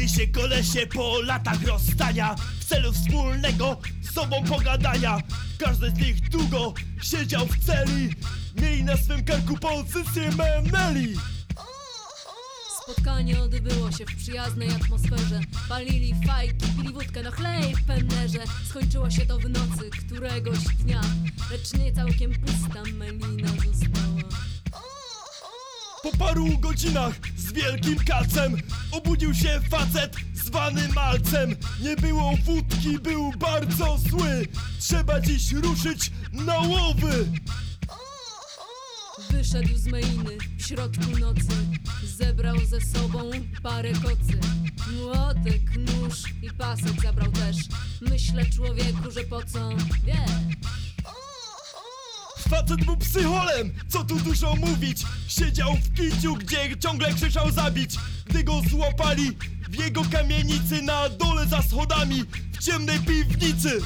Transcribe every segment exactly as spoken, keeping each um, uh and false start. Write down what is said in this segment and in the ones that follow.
Spotkali się kolesie po latach rozstania w celu wspólnego z sobą pogadania. Każdy z nich długo siedział w celi, mieli na swym karku pozycję meneli. Spotkanie odbyło się w przyjaznej atmosferze. Palili fajki, pili wódkę na chlej w pennerze. Skończyło się to w nocy któregoś dnia, lecz nie całkiem pusta melina została. Po paru godzinach z wielkim kacem obudził się facet zwany Malcem. Nie było wódki, był bardzo zły. Trzeba dziś ruszyć na łowy. Wyszedł z Meliny w środku nocy, zebrał ze sobą parę kocy. Młotek, nóż i pasek zabrał też. Myślę, człowieku, że po co, wiesz. Facet był psycholem, co tu dużo mówić. Siedział w kiciu, gdzie ciągle krzyczał zabić. Gdy go złapali w jego kamienicy, na dole za schodami w ciemnej piwnicy.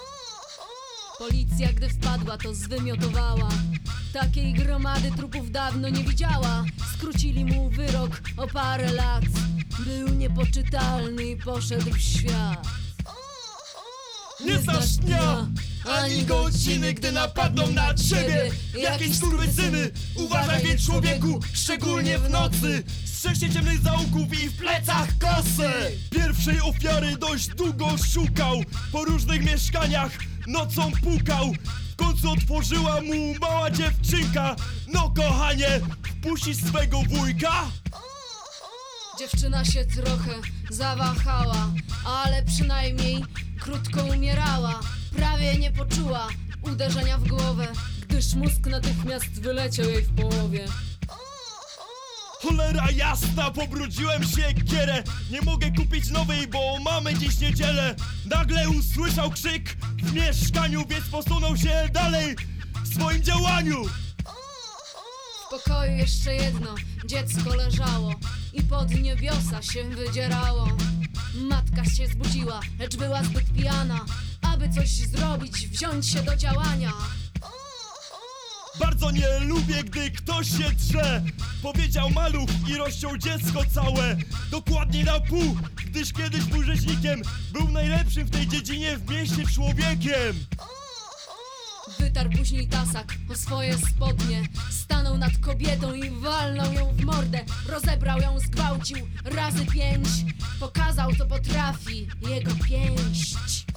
Policja, gdy wpadła, to zwymiotowała. Takiej gromady trupów dawno nie widziała. Skrócili mu wyrok o parę lat. Był niepoczytalny i poszedł w świat. Nie znasz dnia ani godziny, gdy napadną na ciebie jakieś skurwysyny. Uważaj więc, człowieku, szczególnie w nocy. Strzeż się ciemnych zaułków i w plecach kosy. Pierwszej ofiary dość długo szukał, po różnych mieszkaniach nocą pukał. W końcu otworzyła mu mała dziewczynka. No kochanie, wpuścisz swego wujka? Dziewczyna się trochę zawahała, ale przynajmniej krótko umierała. Prawie nie poczuła uderzenia w głowę, gdyż mózg natychmiast wyleciał jej w połowie. Cholera jasna, pobrudziłem się kierę. Nie mogę kupić nowej, bo mamy dziś niedzielę. Nagle usłyszał krzyk w mieszkaniu, więc posunął się dalej w swoim działaniu. W pokoju jeszcze jedno dziecko leżało i pod niebiosa się wydzierało. Matka się zbudziła, lecz była zbyt pijana, aby coś zrobić, wziąć się do działania. Bardzo nie lubię, gdy ktoś się drze, powiedział maluch i rozciął dziecko całe. Dokładnie na pół, gdyż kiedyś był rzeźnikiem. Był najlepszym w tej dziedzinie w mieście człowiekiem. Wytarł później tasak o swoje spodnie, stanął nad kobietą i walnął ją w mordę. Rozebrał ją, zgwałcił razy pięć, pokazał, co potrafi jego pięść.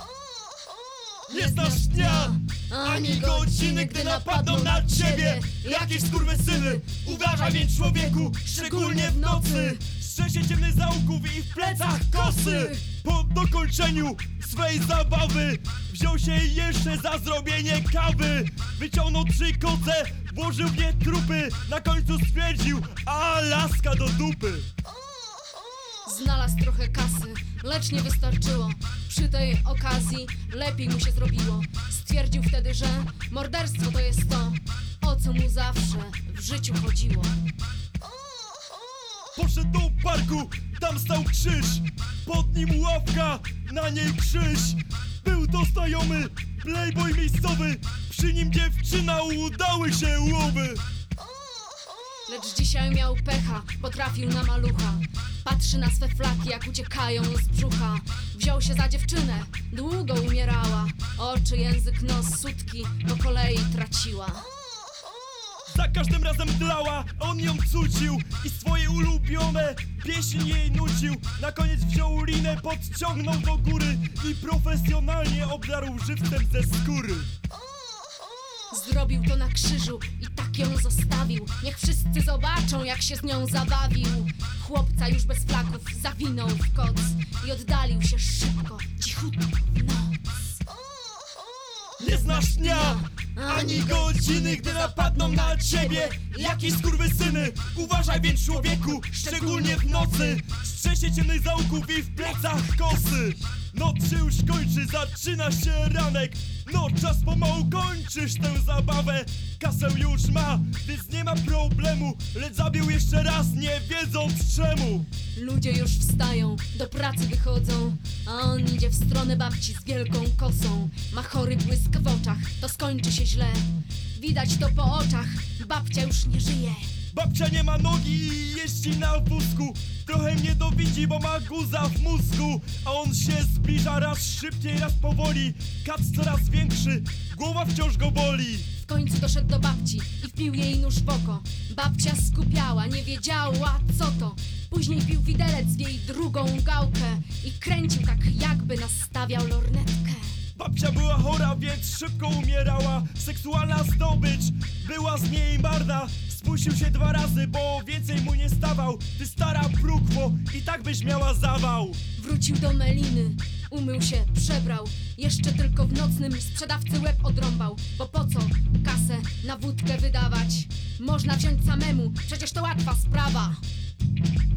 Nie znasz dnia ani godziny, gdy napadną na ciebie jakieś skurwysyny. Uważaj więc, człowieku, szczególnie w nocy. Strzeż się ciemnych zaułków i w plecach kosy. Po dokończeniu swej zabawy wziął się jeszcze za zrobienie kawy. Wyciągnął trzy koce, włożył w nie trupy. Na końcu stwierdził, a laska do dupy. Znalazł trochę kasy, lecz nie wystarczyło. Przy tej okazji lepiej mu się zrobiło. Stwierdził wtedy, że morderstwo to jest to, o co mu zawsze w życiu chodziło. Poszedł do parku, tam stał krzyż. Pod nim ławka, na niej krzyż. Był to znajomy playboy miejscowy. Przy nim dziewczyna, udały się łowy. Lecz dzisiaj miał pecha, potrafił na malucha. Patrzy na swe flaki, jak uciekają z brzucha. Wziął się za dziewczynę, długo umierała. Oczy, język, nos, sutki po kolei traciła. Za każdym razem dlała, on ją cucił i swoje ulubione pieśni jej nucił. Na koniec wziął linę, podciągnął do góry i profesjonalnie obdarł żywcem ze skóry. Zrobił to na krzyżu i tak ją zostawił. Niech wszyscy zobaczą, jak się z nią zabawił. Chłopca już bez flaków zawinął w koc i oddalił się szybko, cichutko w noc. Nie znasz dnia ani godziny, gdy napadną na ciebie jakieś skurwysyny. Uważaj więc, człowieku, szczególnie w nocy. Strzeż się ciemnych zaułków i w plecach kosy. Noc się już kończy, zaczyna się ranek. No czas pomału, kończysz tę zabawę. Kasę już ma, więc nie ma problemu. Lecz zabił jeszcze raz, nie wiedząc czemu. Ludzie już wstają, do pracy wychodzą, a on idzie w stronę babci z wielką kosą. Ma chory błysk w oczach, to skończy się źle. Widać to po oczach, babcia już nie żyje Babcia nie ma nogi i jeździ na wózku. Trochę mnie dowidzi, bo ma guza w mózgu. A on się zbliża raz szybciej, raz powoli. Kac coraz większy, głowa wciąż go boli. W końcu doszedł do babci i wpił jej nóż w oko. Babcia skupiała, nie wiedziała co to. Później pił widelec w jej drugą gałkę i kręcił tak, jakby nastawiał lornetkę. Babcia była chora, więc szybko umierała. Seksualna zdobycz była z niej marna. Spuścił się dwa razy, bo więcej mu nie stawał. Ty stara brukwo, i tak byś miała zawał. Wrócił do Meliny, umył się, przebrał. Jeszcze tylko w nocnym sprzedawcy łeb odrąbał. Bo po co kasę na wódkę wydawać? Można wziąć samemu, przecież to łatwa sprawa.